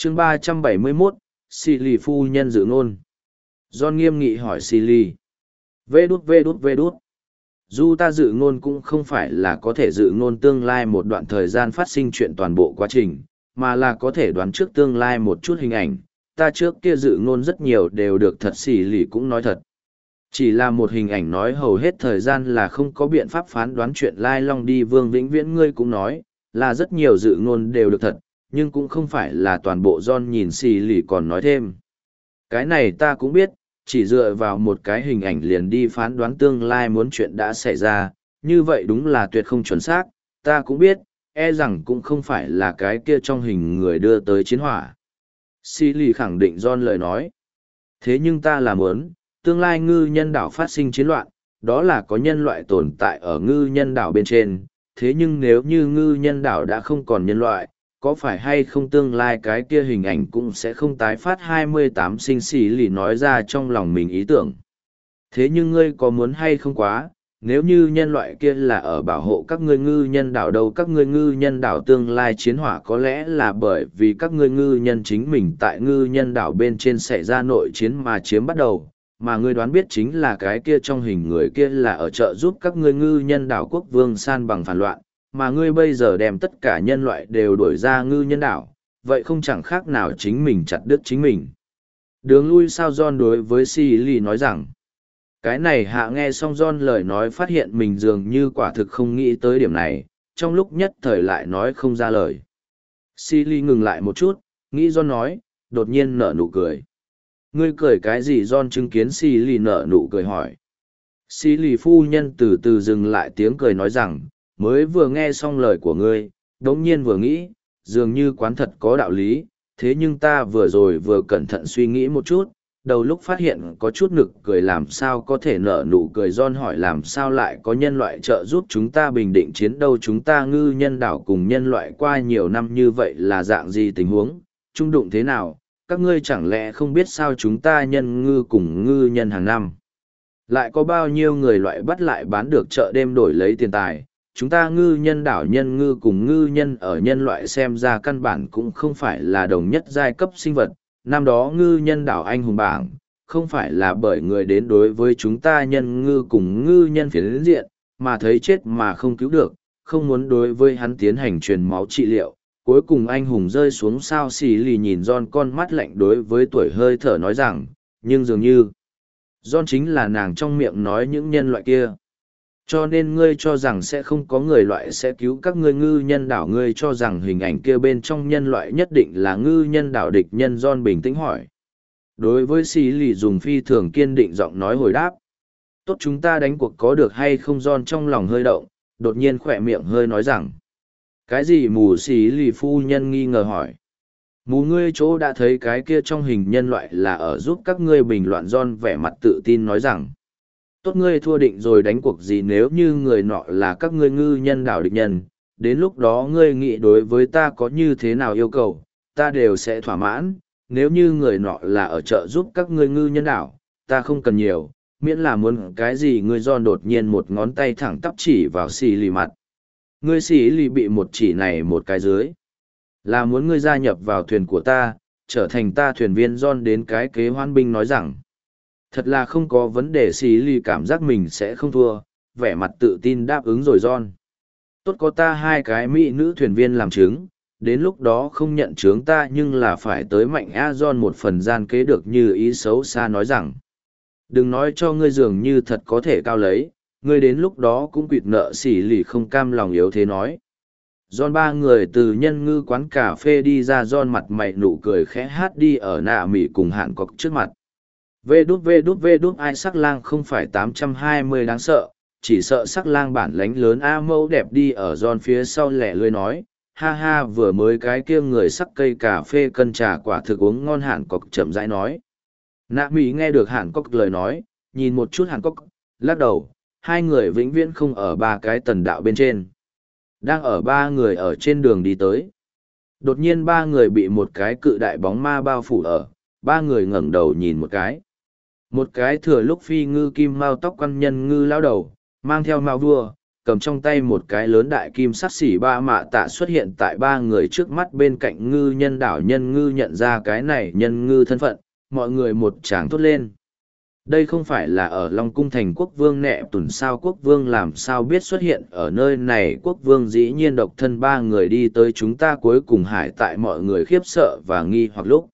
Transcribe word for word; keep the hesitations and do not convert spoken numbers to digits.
chương ba trăm bảy mươi mốt, xì lì phu nhân dự ngôn. John nghiêm nghị hỏi xì lì. Vê đút vê đút vê đút. Dù ta dự ngôn cũng không phải là có thể dự ngôn tương lai một đoạn thời gian phát sinh chuyện toàn bộ quá trình, mà là có thể đoán trước tương lai một chút hình ảnh. Ta trước kia dự ngôn rất nhiều đều được thật, xì lì cũng nói thật. Chỉ là một hình ảnh nói hầu hết thời gian là không có biện pháp phán đoán chuyện lai long đi. Vương Vĩnh Viễn ngươi cũng nói, là rất nhiều dự ngôn đều được thật, nhưng cũng không phải là toàn bộ. John nhìn xì lì còn nói thêm. Cái này ta cũng biết, chỉ dựa vào một cái hình ảnh liền đi phán đoán tương lai muốn chuyện đã xảy ra, như vậy đúng là tuyệt không chuẩn xác. Ta cũng biết, e rằng cũng không phải là cái kia trong hình người đưa tới chiến hỏa. Xì lì khẳng định John lời nói. Thế nhưng ta là muốn, tương lai ngư nhân đảo phát sinh chiến loạn, đó là có nhân loại tồn tại ở ngư nhân đảo bên trên. Thế nhưng nếu như ngư nhân đảo đã không còn nhân loại, có phải hay không tương lai cái kia hình ảnh cũng sẽ không tái phát. Hai mươi tám sinh xì lì nói ra trong lòng mình ý tưởng. Thế nhưng ngươi có muốn hay không quá, nếu như nhân loại kia là ở bảo hộ các ngươi ngư nhân đảo đâu, các ngươi ngư nhân đảo tương lai chiến hỏa có lẽ là bởi vì các ngươi ngư nhân chính mình tại ngư nhân đảo bên trên xảy ra nội chiến mà chiếm bắt đầu, mà ngươi đoán biết chính là cái kia trong hình người kia là ở trợ giúp các ngươi ngư nhân đảo quốc vương san bằng phản loạn, mà ngươi bây giờ đem tất cả nhân loại đều đuổi ra ngư nhân đảo, vậy không chẳng khác nào chính mình chặt đứt chính mình. Đường lui sao? John đối với xì lì nói rằng. Cái này hạ nghe xong John lời nói phát hiện mình dường như quả thực không nghĩ tới điểm này, trong lúc nhất thời lại nói không ra lời. xì lì ngừng lại một chút, nghĩ John nói, đột nhiên nở nụ cười. Ngươi cười cái gì? John chứng kiến xì lì nở nụ cười hỏi. Xì lì phu nhân từ từ dừng lại tiếng cười nói rằng, mới vừa nghe xong lời của ngươi, đống nhiên vừa nghĩ, dường như quán thật có đạo lý, thế nhưng ta vừa rồi vừa cẩn thận suy nghĩ một chút, đầu lúc phát hiện có chút nực cười. Làm sao có thể nở nụ cười? John hỏi. Làm sao lại có nhân loại trợ giúp chúng ta bình định chiến đâu? Chúng ta ngư nhân đảo cùng nhân loại qua nhiều năm như vậy là dạng gì tình huống, trung đụng thế nào? Các ngươi chẳng lẽ không biết sao chúng ta nhân ngư cùng ngư nhân hàng năm lại có bao nhiêu người loại bắt lại bán được chợ đêm đổi lấy tiền tài? Chúng ta ngư nhân đảo nhân ngư cùng ngư nhân ở nhân loại xem ra căn bản cũng không phải là đồng nhất giai cấp sinh vật. Năm đó ngư nhân đảo anh hùng bảng, không phải là bởi người đến đối với chúng ta nhân ngư cùng ngư nhân phiến diện, mà thấy chết mà không cứu được, không muốn đối với hắn tiến hành truyền máu trị liệu. Cuối cùng anh hùng rơi xuống sao? Xì lì nhìn John con mắt lạnh đối với tuổi hơi thở nói rằng, nhưng dường như John chính là nàng trong miệng nói những nhân loại kia. Cho nên ngươi cho rằng sẽ không có người loại sẽ cứu các ngươi ngư nhân đảo? Ngươi cho rằng hình ảnh kia bên trong nhân loại nhất định là ngư nhân đảo địch nhân? John bình tĩnh hỏi. Đối với xì lì dùng phi thường kiên định giọng nói hồi đáp. Tốt, chúng ta đánh cuộc có được hay không? John trong lòng hơi động, đột nhiên khỏe miệng hơi nói rằng. Cái gì mù? Xì lì phu nhân nghi ngờ hỏi. Mù ngươi chỗ đã thấy cái kia trong hình nhân loại là ở giúp các ngươi bình loạn? John vẻ mặt tự tin nói rằng. Tốt, ngươi thua định rồi. Đánh cuộc gì? Nếu như người nọ là các ngươi ngư nhân đảo địch nhân, đến lúc đó ngươi nghĩ đối với ta có như thế nào yêu cầu, ta đều sẽ thỏa mãn. Nếu như người nọ là ở chợ giúp các ngươi ngư nhân đảo, ta không cần nhiều, miễn là muốn cái gì. Ngươi Giòn đột nhiên một ngón tay thẳng tắp chỉ vào xì lì mặt. Ngươi xì lì bị một chỉ này một cái dưới. Là muốn ngươi gia nhập vào thuyền của ta, trở thành ta thuyền viên. Giòn đến cái kế hoan binh nói rằng. Thật là không có vấn đề. Xì lì cảm giác mình sẽ không thua, vẻ mặt tự tin đáp ứng rồi. Giòn. Tốt, có ta hai cái mỹ nữ thuyền viên làm chứng, đến lúc đó không nhận chướng ta nhưng là phải tới mạnh a. Giòn một phần gian kế được như ý xấu xa nói rằng. Đừng nói cho ngươi dường như thật có thể cao lấy, ngươi đến lúc đó cũng quỵt nợ. Xì lì không cam lòng yếu thế nói. Giòn ba người từ nhân ngư quán cà phê đi ra. Giòn mặt mày nụ cười khẽ hát đi ở nạ mỉ cùng hạn cọc trước mặt. Vê đút vê đút vê đút ai sắc lang không phải tám trăm hai mươi đáng sợ, chỉ sợ sắc lang bản lánh lớn a. Mẫu đẹp đi ở Giòn phía sau lẻ lươi nói. Ha ha, vừa mới cái kia người sắc cây cà phê cân trà quả thực uống ngon. Hạn cọc chậm rãi nói. Nạ mỹ nghe được Hàn Cốc lời nói, nhìn một chút Hàn Cốc, lắc đầu, hai người vĩnh viễn không ở ba cái tần đạo bên trên. Đang ở ba người ở trên đường đi tới. Đột nhiên ba người bị một cái cự đại bóng ma bao phủ ở, ba người ngẩng đầu nhìn một cái. Một cái thừa lúc phi ngư kim mao tóc quăn nhân ngư lao đầu, mang theo mao vua, cầm trong tay một cái lớn đại kim sắc xỉ ba mạ tạ xuất hiện tại ba người trước mắt bên cạnh ngư nhân đảo nhân ngư nhận ra cái này nhân ngư thân phận, mọi người một tràng thốt lên. Đây không phải là ở Long Cung thành quốc vương nẹ tuần sao quốc vương làm sao biết xuất hiện ở nơi này quốc vương dĩ nhiên độc thân ba người đi tới chúng ta cuối cùng hải tại mọi người khiếp sợ và nghi hoặc lúc.